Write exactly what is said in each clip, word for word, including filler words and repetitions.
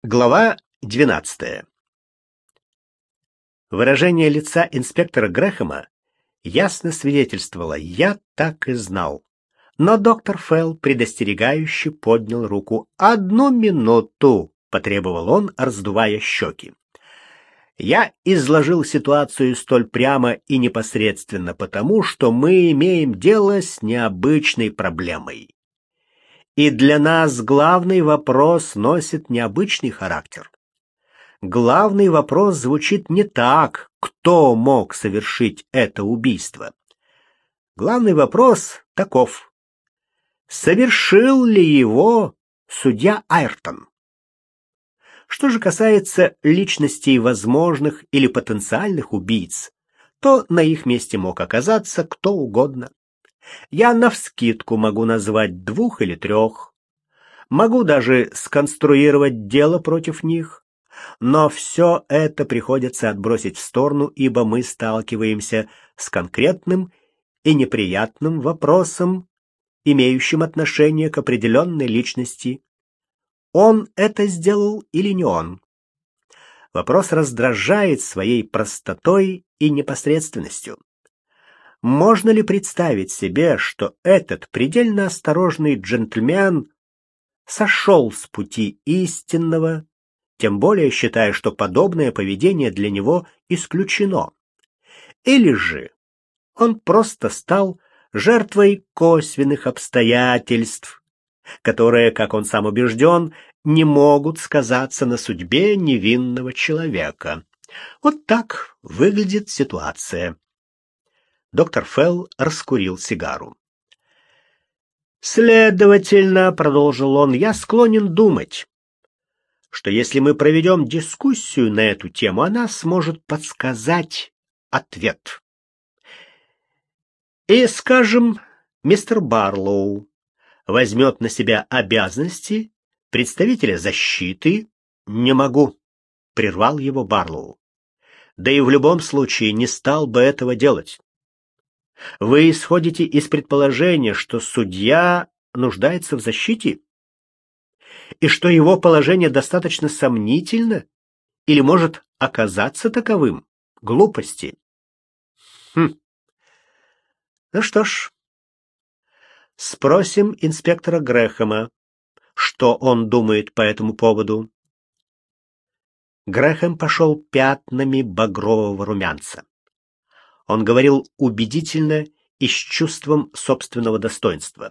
Глава двенадцатая. Выражение лица инспектора Грэхэма ясно свидетельствовало: я так и знал. Но доктор Фелл предостерегающе поднял руку. «Одну минуту!» — потребовал он, раздувая щеки. «Я изложил ситуацию столь прямо и непосредственно потому, что мы имеем дело с необычной проблемой. И для нас главный вопрос носит необычный характер. Главный вопрос звучит не так: кто мог совершить это убийство? Главный вопрос таков: совершил ли его судья Айртон? Что же касается личностей возможных или потенциальных убийц, то на их месте мог оказаться кто угодно. Я навскидку могу назвать двух или трех, могу даже сконструировать дело против них, но все это приходится отбросить в сторону, ибо мы сталкиваемся с конкретным и неприятным вопросом, имеющим отношение к определенной личности. Он это сделал или не он? Вопрос раздражает своей простотой и непосредственностью. Можно ли представить себе, что этот предельно осторожный джентльмен сошел с пути истинного, тем более считая, что подобное поведение для него исключено? Или же он просто стал жертвой косвенных обстоятельств, которые, как он сам убежден, не могут сказаться на судьбе невинного человека? Вот так выглядит ситуация. Доктор Фелл раскурил сигару. «Следовательно, — продолжил он, — я склонен думать, что если мы проведем дискуссию на эту тему, она сможет подсказать ответ. И, скажем, мистер Барлоу возьмет на себя обязанности представителя защиты». «Не могу», — прервал его Барлоу. «Да и в любом случае не стал бы этого делать. Вы исходите из предположения, что судья нуждается в защите, и что его положение достаточно сомнительно или может оказаться таковым. Глупости». Хм. Ну что ж, спросим инспектора Грэхэма, что он думает по этому поводу. Грэхэм пошел пятнами багрового румянца. Он говорил убедительно и с чувством собственного достоинства.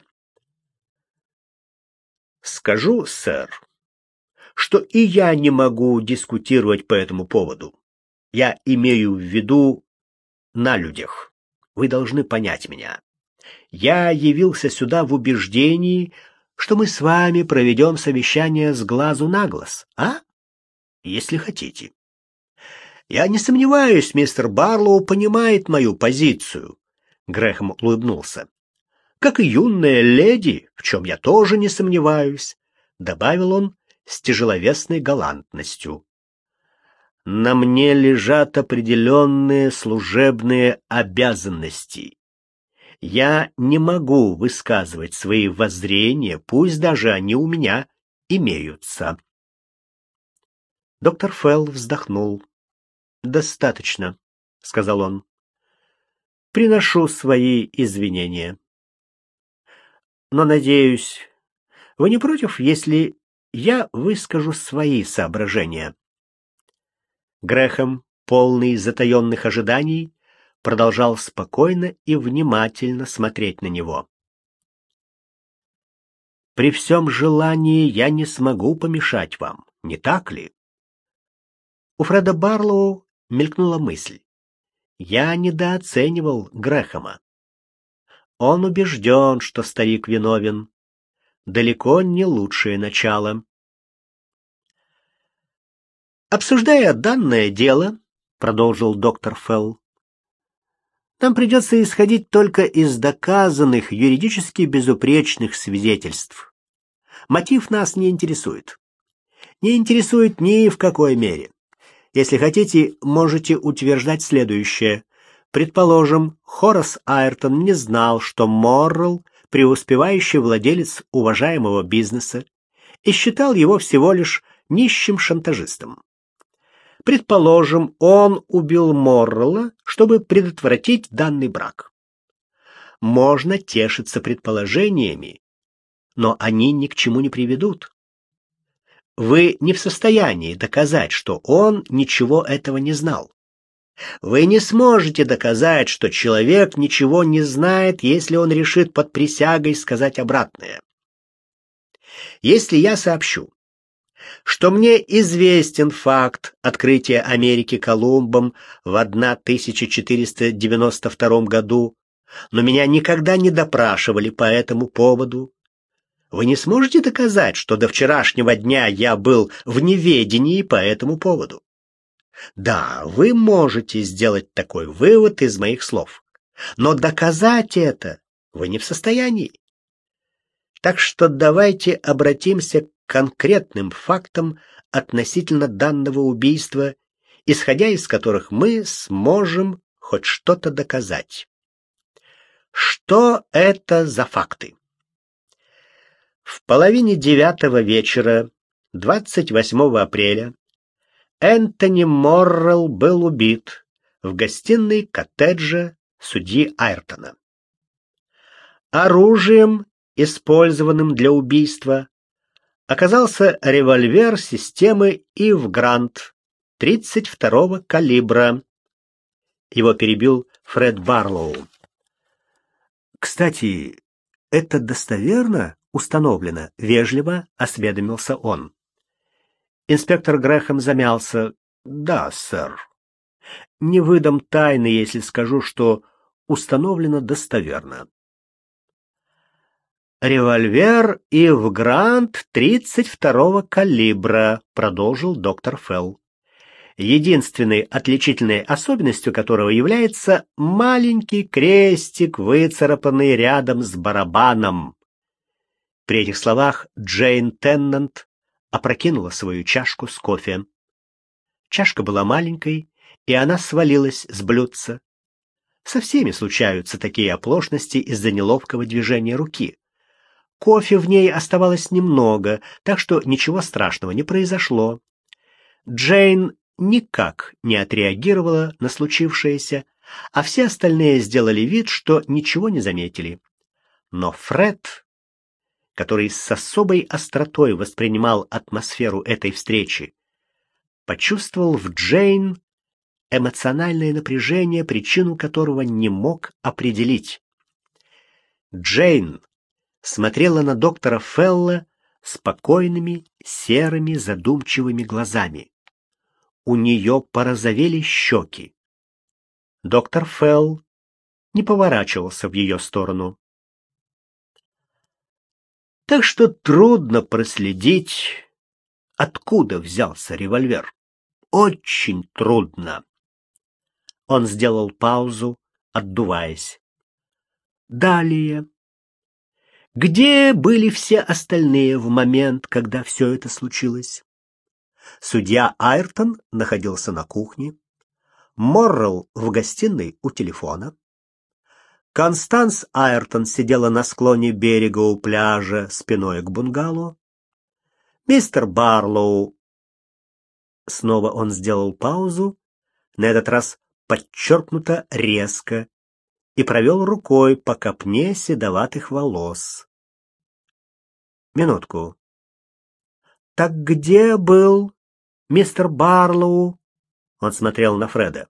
«Скажу, сэр, что и я не могу дискутировать по этому поводу. Я имею в виду на людях. Вы должны понять меня. Я явился сюда в убеждении, что мы с вами проведем совещание с глазу на глаз, а? Если хотите. Я не сомневаюсь, мистер Барлоу понимает мою позицию». Грэхэм улыбнулся. «Как и юная леди, в чем я тоже не сомневаюсь», — добавил он с тяжеловесной галантностью. «На мне лежат определенные служебные обязанности. Я не могу высказывать свои воззрения, пусть даже они у меня имеются». Доктор Фелл вздохнул. «Достаточно», — сказал он. «Приношу свои извинения. Но, надеюсь, вы не против, если я выскажу свои соображения?» Грэхэм, полный затаенных ожиданий, продолжал спокойно и внимательно смотреть на него. «При всем желании я не смогу помешать вам, не так ли?» У Фреда Барлоу мелькнула мысль. Я недооценивал Грэхэма. Он убежден, что старик виновен. Далеко не лучшее начало. «Обсуждая данное дело, — продолжил доктор Фелл, — нам придется исходить только из доказанных, юридически безупречных свидетельств. Мотив нас не интересует. Не интересует ни в какой мере. Если хотите, можете утверждать следующее. Предположим, Хорас Айртон не знал, что Моррелл — преуспевающий владелец уважаемого бизнеса, и считал его всего лишь нищим шантажистом. Предположим, он убил Моррелла, чтобы предотвратить данный брак. Можно тешиться предположениями, но они ни к чему не приведут. Вы не в состоянии доказать, что он ничего этого не знал. Вы не сможете доказать, что человек ничего не знает, если он решит под присягой сказать обратное. Если я сообщу, что мне известен факт открытия Америки Колумбом в тысяча четыреста девяносто втором году, но меня никогда не допрашивали по этому поводу, вы не сможете доказать, что до вчерашнего дня я был в неведении по этому поводу. Да, вы можете сделать такой вывод из моих слов, но доказать это вы не в состоянии. Так что давайте обратимся к конкретным фактам относительно данного убийства, исходя из которых мы сможем хоть что-то доказать. Что это за факты? В половине девятого вечера, двадцать восьмого апреля, Энтони Моррелл был убит в гостиной коттеджа судьи Айртона. Оружием, использованным для убийства, оказался револьвер системы Ив Грант тридцать второго калибра. Его перебил Фред Барлоу. «Кстати, это достоверно установлено?» — вежливо осведомился он. Инспектор Грэхэм замялся. «Да, сэр. Не выдам тайны, если скажу, что установлено достоверно». «Револьвер Ив Грант тридцать второго калибра», — продолжил доктор Фелл, единственной отличительной особенностью которого является маленький крестик, выцарапанный рядом с барабаном. При этих словах Джейн Теннант опрокинула свою чашку с кофе. Чашка была маленькой, и она свалилась с блюдца. Со всеми случаются такие оплошности из-за неловкого движения руки. Кофе в ней оставалось немного, так что ничего страшного не произошло. Джейн никак не отреагировала на случившееся, а все остальные сделали вид, что ничего не заметили. Но Фред, который с особой остротой воспринимал атмосферу этой встречи, почувствовал в Джейн эмоциональное напряжение, причину которого не мог определить. Джейн смотрела на доктора Фелла спокойными, серыми, задумчивыми глазами. У нее порозовели щеки. Доктор Фелл не поворачивался в ее сторону. Так что трудно проследить, откуда взялся револьвер. Очень трудно. Он сделал паузу, отдуваясь. Далее. Где были все остальные в момент, когда все это случилось? Судья Айртон находился на кухне, Моррелл в гостиной у телефона. Констанс Айртон сидела на склоне берега у пляжа спиной к бунгало. Мистер Барлоу... Снова он сделал паузу, на этот раз подчеркнуто резко, и провел рукой по копне седоватых волос. Минутку. Так где был мистер Барлоу? Он смотрел на Фреда.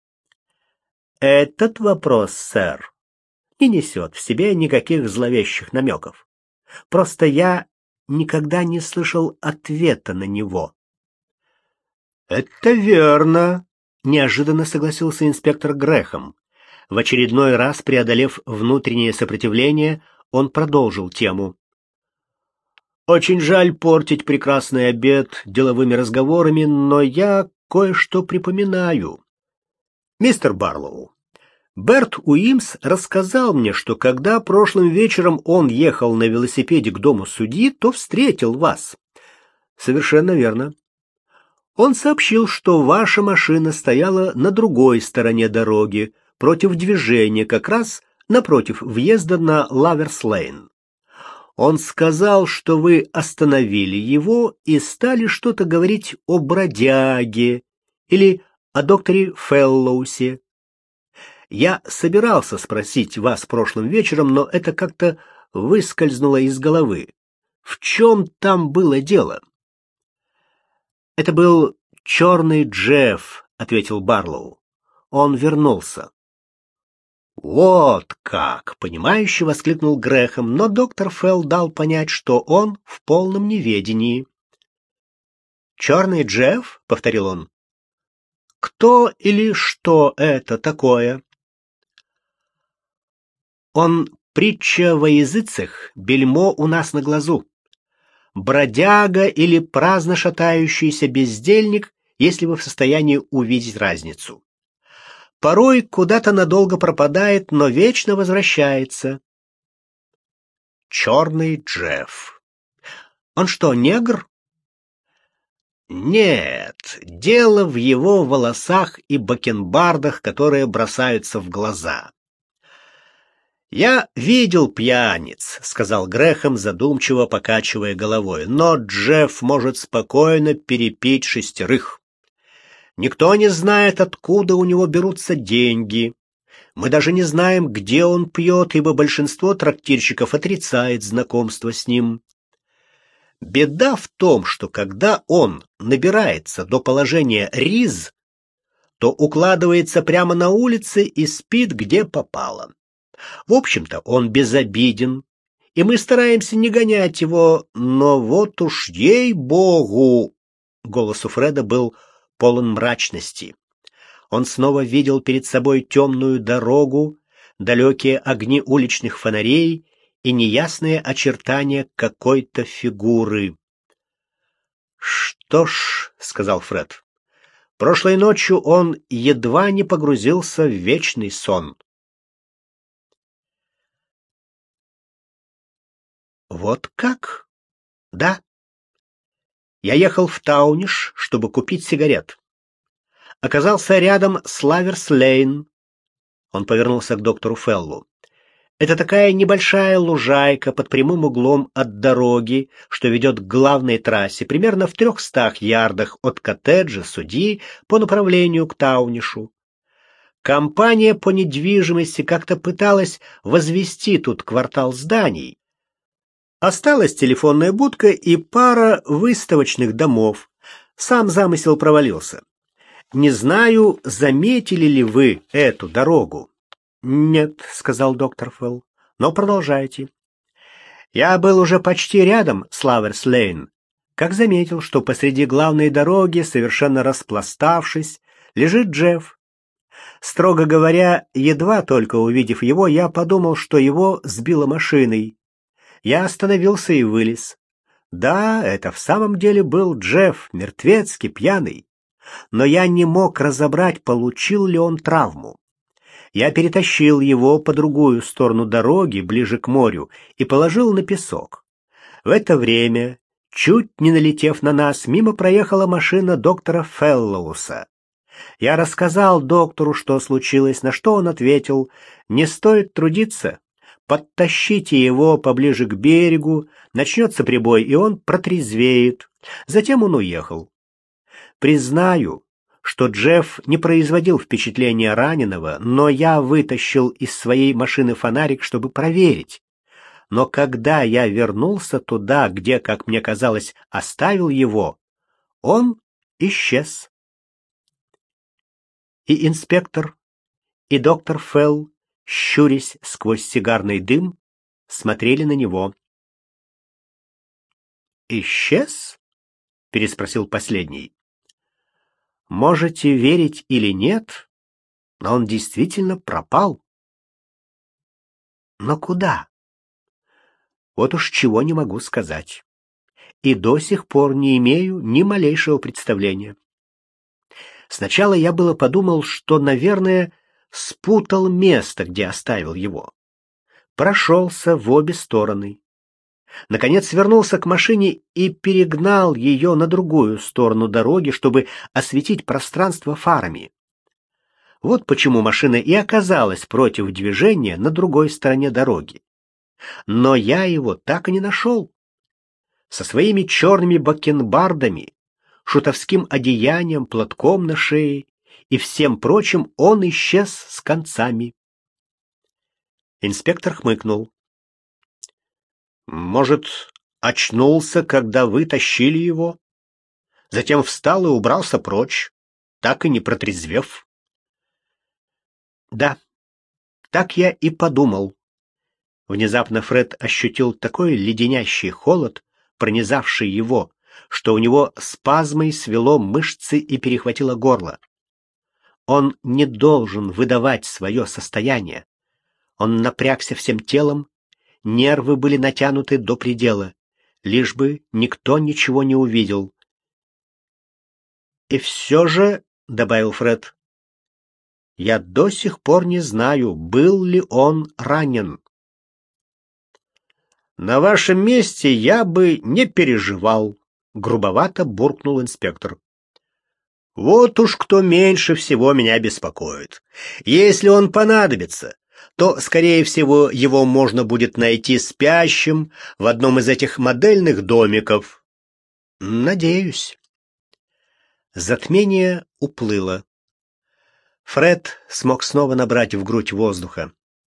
Этот вопрос, сэр, не несет в себе никаких зловещих намеков. Просто я никогда не слышал ответа на него. Это верно, неожиданно согласился инспектор Грэхэм. В очередной раз преодолев внутреннее сопротивление, он продолжил тему. Очень жаль портить прекрасный обед деловыми разговорами, но я кое-что припоминаю. Мистер Барлоу, Берт Уимс рассказал мне, что когда прошлым вечером он ехал на велосипеде к дому судьи, то встретил вас. Совершенно верно. Он сообщил, что ваша машина стояла на другой стороне дороги, против движения, как раз напротив въезда на Лаверс-Лейн. Он сказал, что вы остановили его и стали что-то говорить о бродяге или о докторе Феллоусе. Я собирался спросить вас прошлым вечером, но это как-то выскользнуло из головы. В чем там было дело? Это был черный Джефф, ответил Барлоу. Он вернулся. Вот как, понимающе воскликнул Грэхэм, но доктор Фелл дал понять, что он в полном неведении. «Черный Джефф?» — повторил он. «Кто или что это такое?» «Он притча во языцах, бельмо у нас на глазу. Бродяга или праздно шатающийся бездельник, если вы в состоянии увидеть разницу. Порой куда-то надолго пропадает, но вечно возвращается». «Черный Джефф. Он что, негр?» Нет, дело в его волосах и бакенбардах, которые бросаются в глаза. «Я видел пьяниц», — сказал Грэхэм, задумчиво покачивая головой, «но Джефф может спокойно перепить шестерых. Никто не знает, откуда у него берутся деньги. Мы даже не знаем, где он пьет, ибо большинство трактирщиков отрицает знакомство с ним. Беда в том, что когда он набирается до положения риз, то укладывается прямо на улице и спит, где попало. В общем-то, он безобиден, и мы стараемся не гонять его, но вот уж ей-богу!» Голос у Фреда был полон мрачности. Он снова видел перед собой темную дорогу, далекие огни уличных фонарей и неясные очертания какой-то фигуры. «Что ж», — сказал Фред, — «прошлой ночью он едва не погрузился в вечный сон». «Вот как?» «Да. Я ехал в Тауниш, чтобы купить сигарет. Оказался рядом с Лаверс-Лейн». Он повернулся к доктору Феллу. «Это такая небольшая лужайка под прямым углом от дороги, что ведет к главной трассе, примерно в трехстах ярдах от коттеджа судьи по направлению к Таунишу. Компания по недвижимости как-то пыталась возвести тут квартал зданий. Осталась телефонная будка и пара выставочных домов. Сам замысел провалился. Не знаю, заметили ли вы эту дорогу?» «Нет», — сказал доктор Фелл, — «но продолжайте». «Я был уже почти рядом с Лаверс-Лейн, как заметил, что посреди главной дороги, совершенно распластавшись, лежит Джефф. Строго говоря, едва только увидев его, я подумал, что его сбило машиной. Я остановился и вылез. Да, это в самом деле был Джефф, мертвецкий, пьяный. Но я не мог разобрать, получил ли он травму. Я перетащил его по другую сторону дороги, ближе к морю, и положил на песок. В это время, чуть не налетев на нас, мимо проехала машина доктора Феллоуса. Я рассказал доктору, что случилось, на что он ответил: «Не стоит трудиться. Подтащите его поближе к берегу, начнется прибой, и он протрезвеет». Затем он уехал. Признаю, что Джефф не производил впечатления раненого, но я вытащил из своей машины фонарик, чтобы проверить. Но когда я вернулся туда, где, как мне казалось, оставил его, он исчез. И инспектор, и доктор Фелл, щурясь сквозь сигарный дым, смотрели на него. «Исчез?» — переспросил последний. «Можете верить или нет, но он действительно пропал». «Но куда?» «Вот уж чего не могу сказать. И до сих пор не имею ни малейшего представления. Сначала я было подумал, что, наверное, спутал место, где оставил его. Прошелся в обе стороны. Наконец вернулся к машине и перегнал ее на другую сторону дороги, чтобы осветить пространство фарами. Вот почему машина и оказалась против движения на другой стороне дороги. Но я его так и не нашел. Со своими черными бакенбардами, шутовским одеянием, платком на шее и всем прочим он исчез с концами. Инспектор хмыкнул. Может, очнулся, когда вы тащили его? Затем встал и убрался прочь, так и не протрезвев? Да, так я и подумал. Внезапно Фред ощутил такой леденящий холод, пронизавший его, что у него спазмой свело мышцы и перехватило горло. Он не должен выдавать свое состояние. Он напрягся всем телом, нервы были натянуты до предела, лишь бы никто ничего не увидел. «И все же», — добавил Фред, — «я до сих пор не знаю, был ли он ранен». «На вашем месте я бы не переживал», — грубовато буркнул инспектор. «Вот уж кто меньше всего меня беспокоит. Если он понадобится, то, скорее всего, его можно будет найти спящим в одном из этих модельных домиков». «Надеюсь». Затмение уплыло. Фред смог снова набрать в грудь воздуха.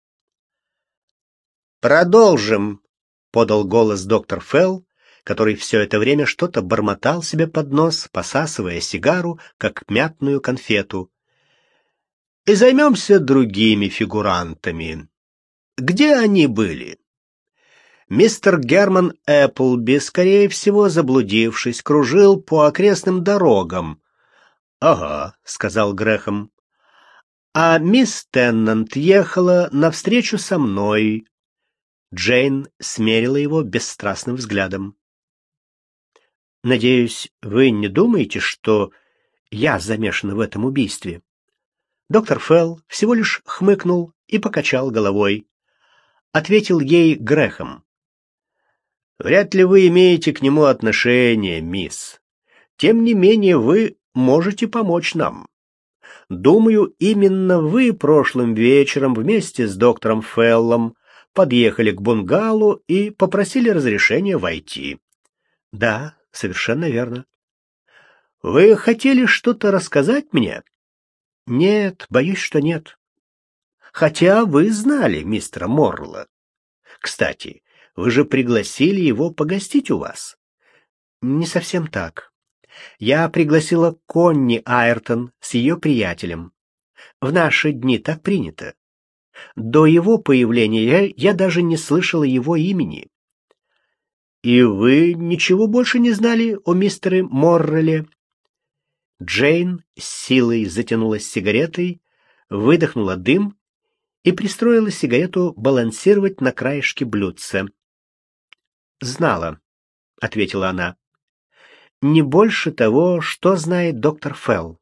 «Продолжим», — подал голос доктор Фелл, который все это время что-то бормотал себе под нос, посасывая сигару, как мятную конфету. «И займемся другими фигурантами. Где они были?» Мистер Герман Эпплби, скорее всего, заблудившись, кружил по окрестным дорогам. «Ага», — сказал Грэхэм. «А мисс Теннант ехала навстречу со мной». Джейн смерила его бесстрастным взглядом. «Надеюсь, вы не думаете, что я замешан в этом убийстве?» Доктор Фелл всего лишь хмыкнул и покачал головой. Ответил ей Грэхэм. «Вряд ли вы имеете к нему отношение, мисс. Тем не менее, вы можете помочь нам. Думаю, именно вы прошлым вечером вместе с доктором Феллом подъехали к бунгало и попросили разрешения войти». «Да, совершенно верно». «Вы хотели что-то рассказать мне?» «Нет, боюсь, что нет». «Хотя вы знали мистера Моррелла. Кстати, вы же пригласили его погостить у вас». «Не совсем так. Я пригласила Конни Айртон с ее приятелем. В наши дни так принято. До его появления я, я даже не слышала его имени». «И вы ничего больше не знали о мистере Моррелле?» Джейн с силой затянулась сигаретой, выдохнула дым и пристроила сигарету балансировать на краешке блюдца. «Знала», — ответила она. «Не больше того, что знает доктор Фелл».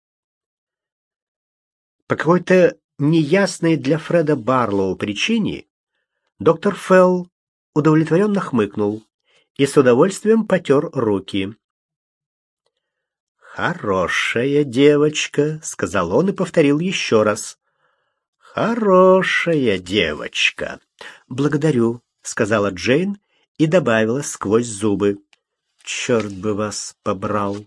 По какой-то неясной для Фреда Барлоу причине доктор Фелл удовлетворенно хмыкнул и с удовольствием потер руки. «Хорошая девочка», — сказал он и повторил еще раз. «Хорошая девочка». «Благодарю», — сказала Джейн и добавила сквозь зубы. «Черт бы вас побрал».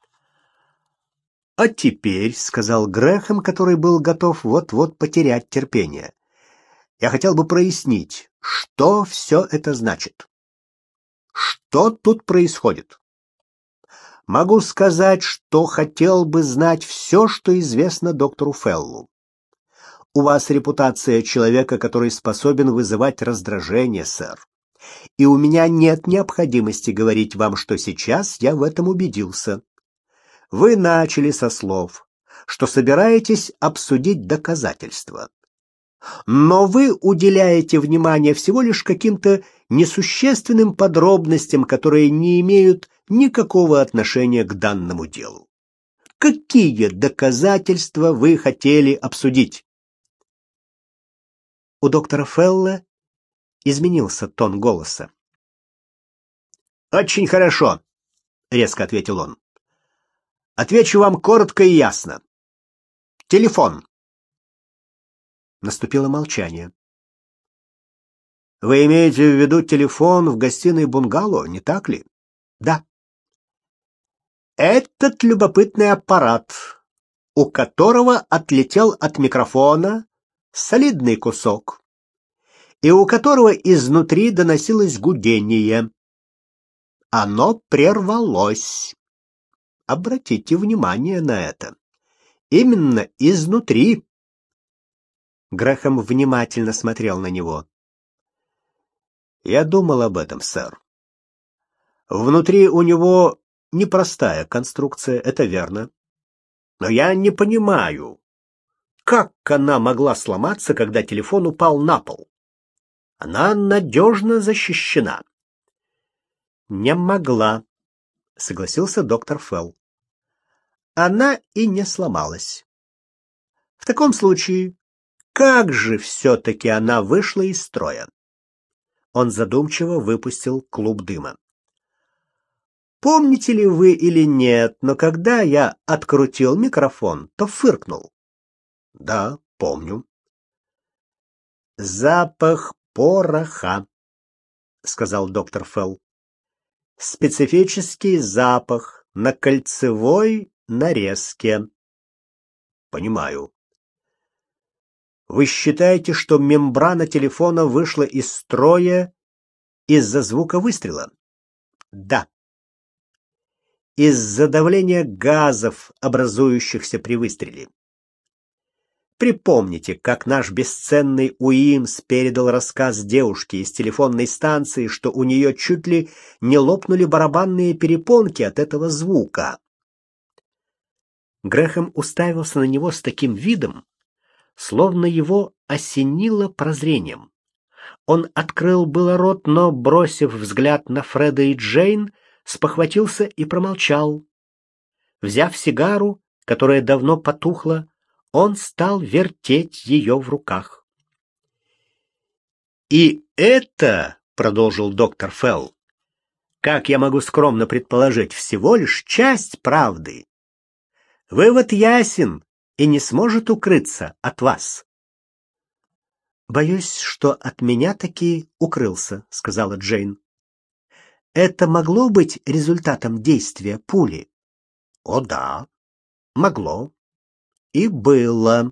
«А теперь», — сказал Грэхэм, который был готов вот-вот потерять терпение, — «я хотел бы прояснить, что все это значит. Что тут происходит? Могу сказать, что хотел бы знать все, что известно доктору Феллу. У вас репутация человека, который способен вызывать раздражение, сэр. И у меня нет необходимости говорить вам, что сейчас я в этом убедился. Вы начали со слов, что собираетесь обсудить доказательства. Но вы уделяете внимание всего лишь каким-то несущественным подробностям, которые не имеют никакого отношения к данному делу. Какие доказательства вы хотели обсудить? У доктора Фелла изменился тон голоса. «Очень хорошо», — резко ответил он. «Отвечу вам коротко и ясно. Телефон». Наступило молчание. Вы имеете в виду телефон в гостиной бунгало, не так ли? Да. Этот любопытный аппарат, у которого отлетел от микрофона солидный кусок, и у которого изнутри доносилось гудение. Оно прервалось. Обратите внимание на это. Именно изнутри. Грэхэм внимательно смотрел на него. Я думал об этом, сэр. Внутри у него непростая конструкция, это верно. Но я не понимаю, как она могла сломаться, когда телефон упал на пол. Она надежно защищена. Не могла, согласился доктор Фелл. Она и не сломалась. В таком случае, как же все-таки она вышла из строя? Он задумчиво выпустил клуб дыма. Помните ли вы или нет, но когда я открутил микрофон, то фыркнул. Да, помню. Запах пороха, сказал доктор Фелл. Специфический запах на кольцевой нарезке. Понимаю. Вы считаете, что мембрана телефона вышла из строя из-за звука выстрела? Да. Из-за давления газов, образующихся при выстреле. Припомните, как наш бесценный Уимс передал рассказ девушки из телефонной станции, что у нее чуть ли не лопнули барабанные перепонки от этого звука. Грэхэм уставился на него с таким видом, словно его осенило прозрением. Он открыл было рот, но, бросив взгляд на Фреда и Джейн, спохватился и промолчал. Взяв сигару, которая давно потухла, он стал вертеть ее в руках. «И это, — продолжил доктор Фелл, — как я могу скромно предположить, всего лишь часть правды. Вывод ясен и не сможет укрыться от вас». «Боюсь, что от меня таки укрылся», — сказала Джейн. «Это могло быть результатом действия пули?» «О да, могло. И было».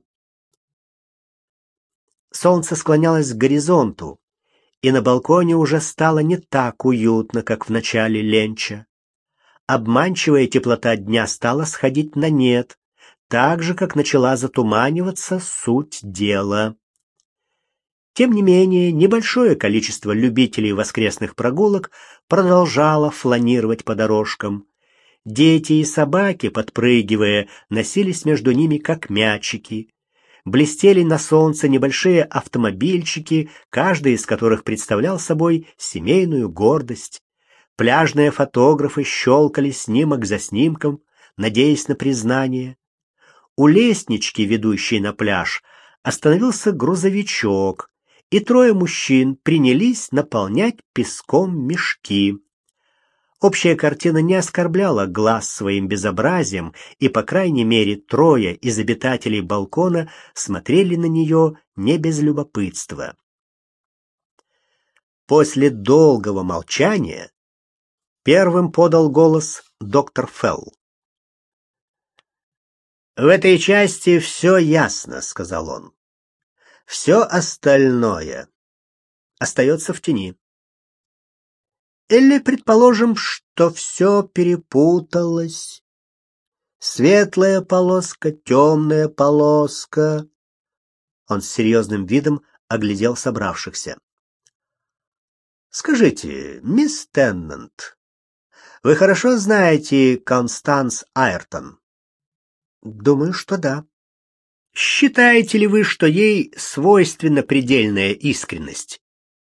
Солнце склонялось к горизонту, и на балконе уже стало не так уютно, как в начале ленча. Обманчивая теплота дня стала сходить на нет, так же, как начала затуманиваться суть дела. Тем не менее, небольшое количество любителей воскресных прогулок продолжало фланировать по дорожкам. Дети и собаки, подпрыгивая, носились между ними как мячики. Блестели на солнце небольшие автомобильчики, каждый из которых представлял собой семейную гордость. Пляжные фотографы щелкали снимок за снимком, надеясь на признание. У лестнички, ведущей на пляж, остановился грузовичок, и трое мужчин принялись наполнять песком мешки. Общая картина не оскорбляла глаз своим безобразием, и, по крайней мере, трое из обитателей балкона смотрели на нее не без любопытства. После долгого молчания первым подал голос доктор Фелл. «В этой части все ясно», — сказал он. «Все остальное остается в тени. Или предположим, что все перепуталось. Светлая полоска, темная полоска». Он с серьезным видом оглядел собравшихся. «Скажите, мисс Теннант, вы хорошо знаете Констанс Айртон?» «Думаю, что да». «Считаете ли вы, что ей свойственна предельная искренность?»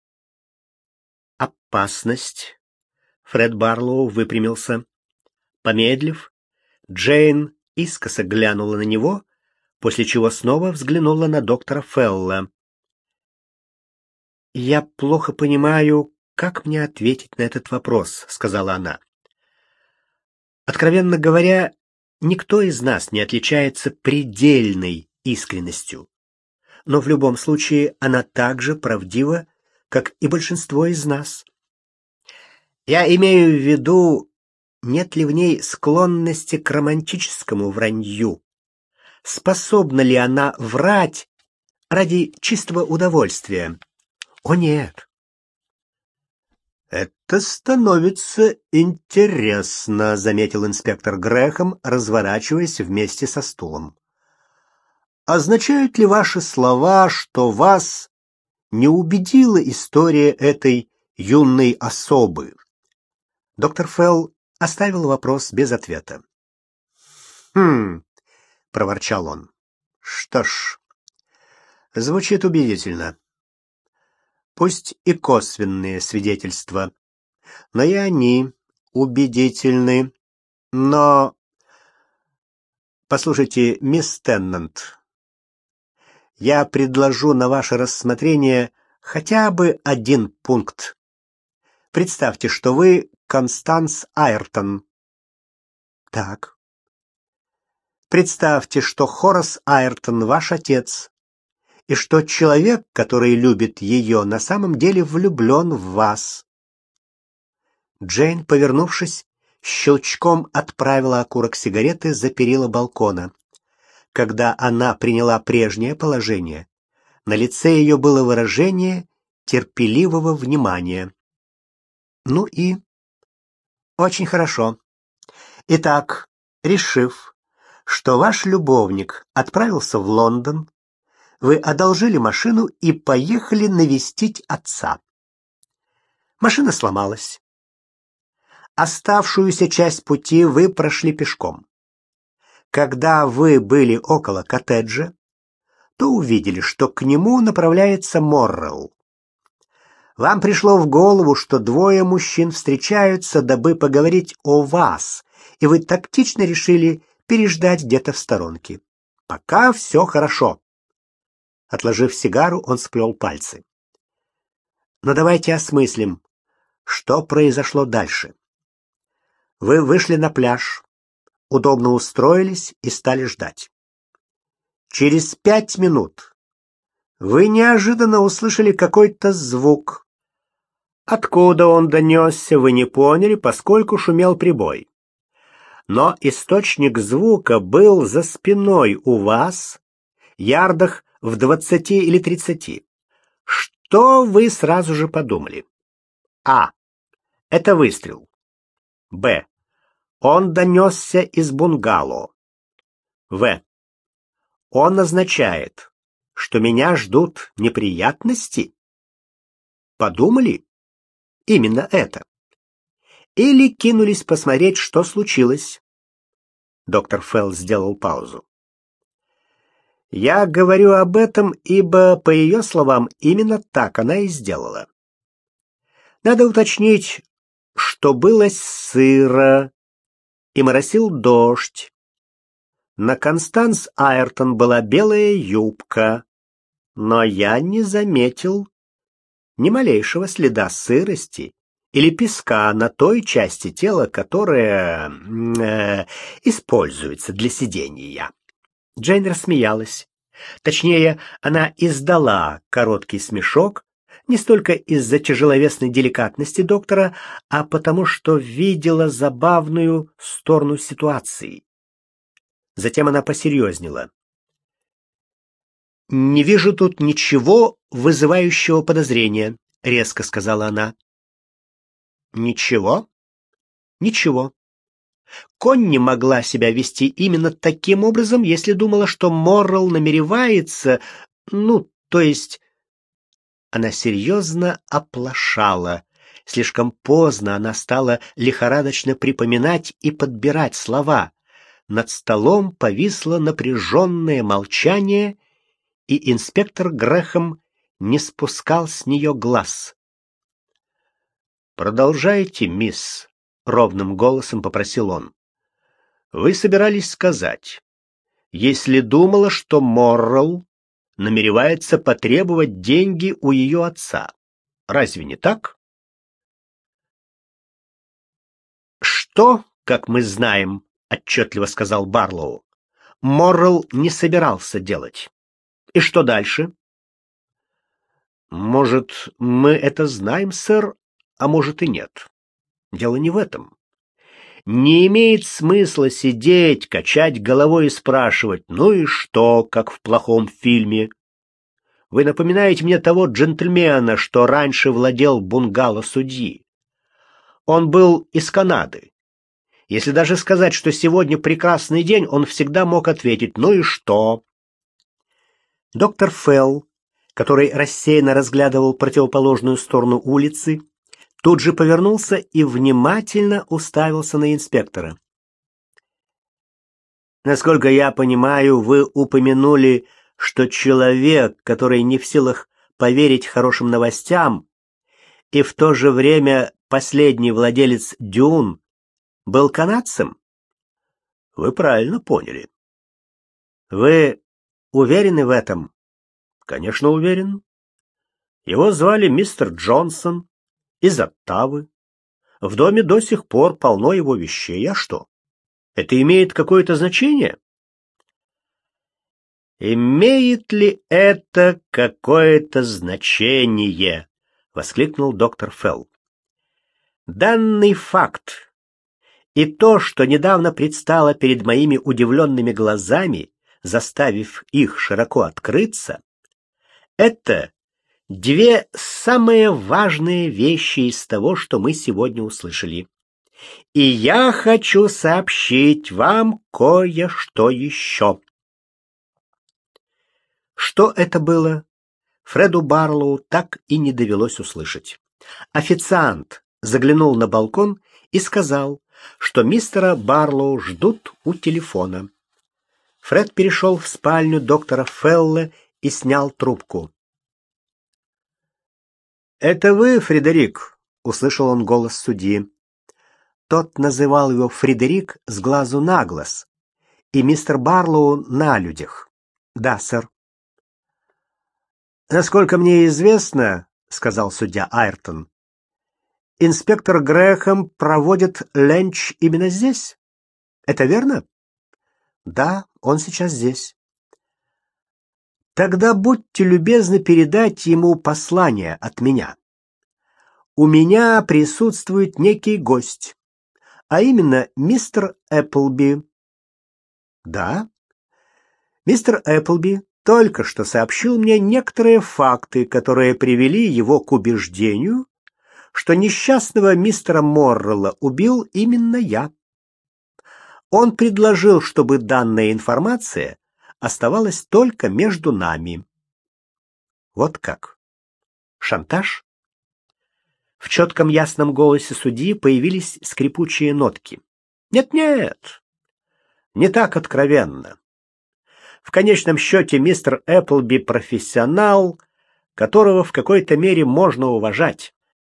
«Опасность». Фред Барлоу выпрямился. Помедлив, Джейн искоса глянула на него, после чего снова взглянула на доктора Фелла. «Я плохо понимаю, как мне ответить на этот вопрос», — сказала она. «Откровенно говоря, никто из нас не отличается предельной искренностью, но в любом случае она так же правдива, как и большинство из нас. Я имею в виду, нет ли в ней склонности к романтическому вранью? Способна ли она врать ради чистого удовольствия? О, нет. «Это становится интересно», — заметил инспектор Грэхэм, разворачиваясь вместе со стулом. «Означают ли ваши слова, что вас не убедила история этой юной особы?» Доктор Фелл оставил вопрос без ответа. «Хм», — проворчал он. «Что ж, звучит убедительно. Пусть и косвенные свидетельства, но и они убедительны. Но... Послушайте, мисс Теннант, я предложу на ваше рассмотрение хотя бы один пункт. Представьте, что вы Констанс Айртон. Так. Представьте, что Хорас Айртон ваш отец, и что человек, который любит ее, на самом деле влюблен в вас. Джейн, повернувшись, щелчком отправила окурок сигареты за перила балкона. Когда она приняла прежнее положение, на лице ее было выражение терпеливого внимания. Ну и... Очень хорошо. Итак, решив, что ваш любовник отправился в Лондон, вы одолжили машину и поехали навестить отца. Машина сломалась. Оставшуюся часть пути вы прошли пешком. Когда вы были около коттеджа, то увидели, что к нему направляется Моррелл. Вам пришло в голову, что двое мужчин встречаются, дабы поговорить о вас, и вы тактично решили переждать где-то в сторонке. Пока все хорошо. Отложив сигару, он сплел пальцы. Но давайте осмыслим, что произошло дальше. Вы вышли на пляж, удобно устроились и стали ждать. Через пять минут вы неожиданно услышали какой-то звук. Откуда он донесся, вы не поняли, поскольку шумел прибой. Но источник звука был за спиной у вас, ярдах в двадцати или тридцати. Что вы сразу же подумали? А. Это выстрел. Б. Он донесся из бунгало. В. Он означает, что меня ждут неприятности? Подумали? Именно это. Или кинулись посмотреть, что случилось? Доктор Фелл сделал паузу. Я говорю об этом, ибо, по ее словам, именно так она и сделала. Надо уточнить, что было сыро, и моросил дождь. На Констанс Айртон была белая юбка, но я не заметил ни малейшего следа сырости или песка на той части тела, которая э, используется для сидения. Джейн рассмеялась. Точнее, она издала короткий смешок, не столько из-за тяжеловесной деликатности доктора, а потому что видела забавную сторону ситуации. Затем она посерьезнела. «Не вижу тут ничего вызывающего подозрения», — резко сказала она. «Ничего? Ничего. Конни могла себя вести именно таким образом, если думала, что Моррелл намеревается, ну, то есть...» Она серьезно оплошала. Слишком поздно она стала лихорадочно припоминать и подбирать слова. Над столом повисло напряженное молчание, и инспектор Грэхэм не спускал с нее глаз. «Продолжайте, мисс», — ровным голосом попросил он. «Вы собирались сказать, если думала, что Моррелл намеревается потребовать деньги у ее отца. Разве не так?» «Что, как мы знаем, — отчетливо сказал Барлоу, — Моррелл не собирался делать. И что дальше?» Может, мы это знаем, сэр, а может и нет. Дело не в этом. Не имеет смысла сидеть, качать головой и спрашивать: ну и что, как в плохом фильме? Вы напоминаете мне того джентльмена, что раньше владел бунгало судьи. Он был из Канады. Если даже сказать, что сегодня прекрасный день, он всегда мог ответить: ну и что? Доктор Фелл, который рассеянно разглядывал противоположную сторону улицы, тут же повернулся и внимательно уставился на инспектора. Насколько я понимаю, вы упомянули, что человек, который не в силах поверить хорошим новостям, и в то же время последний владелец дюн, был канадцем? Вы правильно поняли. Вы уверены в этом? Конечно, уверен. Его звали мистер Джонсон, из Оттавы. В доме до сих пор полно его вещей. А что? Это имеет какое-то значение? Имеет ли это какое-то значение? Воскликнул доктор Фелл. Данный факт и то, что недавно предстало перед моими удивленными глазами, заставив их широко открыться, это две самые важные вещи из того, что мы сегодня услышали. И я хочу сообщить вам кое-что еще. Что это было, Фреду Барлоу так и не довелось услышать. Официант заглянул на балкон и сказал, что мистера Барлоу ждут у телефона. Фред перешел в спальню доктора Фелла и снял трубку. «Это вы, Фредерик?» — услышал он голос судьи. Тот называл его Фредерик с глазу на глаз, и мистер Барлоу на людях. «Да, сэр». «Насколько мне известно, — сказал судья Айртон, — инспектор Грэхэм проводит ленч именно здесь. Это верно?» «Да, он сейчас здесь». «Тогда будьте любезны передать ему послание от меня. У меня присутствует некий гость, а именно мистер Эпплби». «Да, мистер Эпплби только что сообщил мне некоторые факты, которые привели его к убеждению, что несчастного мистера Моррелла убил именно я. Он предложил, чтобы данная информация оставалась только между нами». Вот как? Шантаж? В четком ясном голосе судьи появились скрипучие нотки. Нет-нет, не так откровенно. В конечном счете мистер Эпплби профессионал, которого в какой-то мере можно уважать.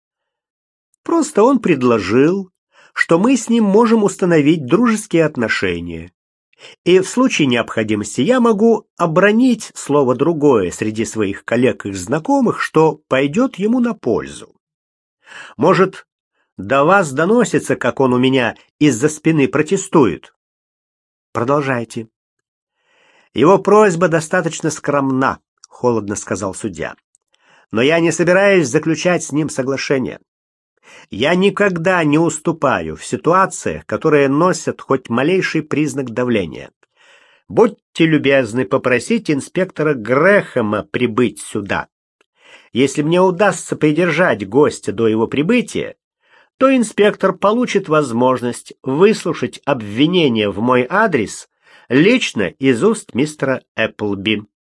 Просто он предложил, что мы с ним можем установить дружеские отношения. И в случае необходимости я могу обронить слово другое среди своих коллег и знакомых, что пойдет ему на пользу. Может, до вас доносится, как он у меня из-за спины протестует? Продолжайте. Его просьба достаточно скромна, холодно сказал судья. Но я не собираюсь заключать с ним соглашение. Я никогда не уступаю в ситуациях, которые носят хоть малейший признак давления. Будьте любезны попросить инспектора Грэхэма прибыть сюда. Если мне удастся придержать гостя до его прибытия, то инспектор получит возможность выслушать обвинение в мой адрес лично из уст мистера Эпплби.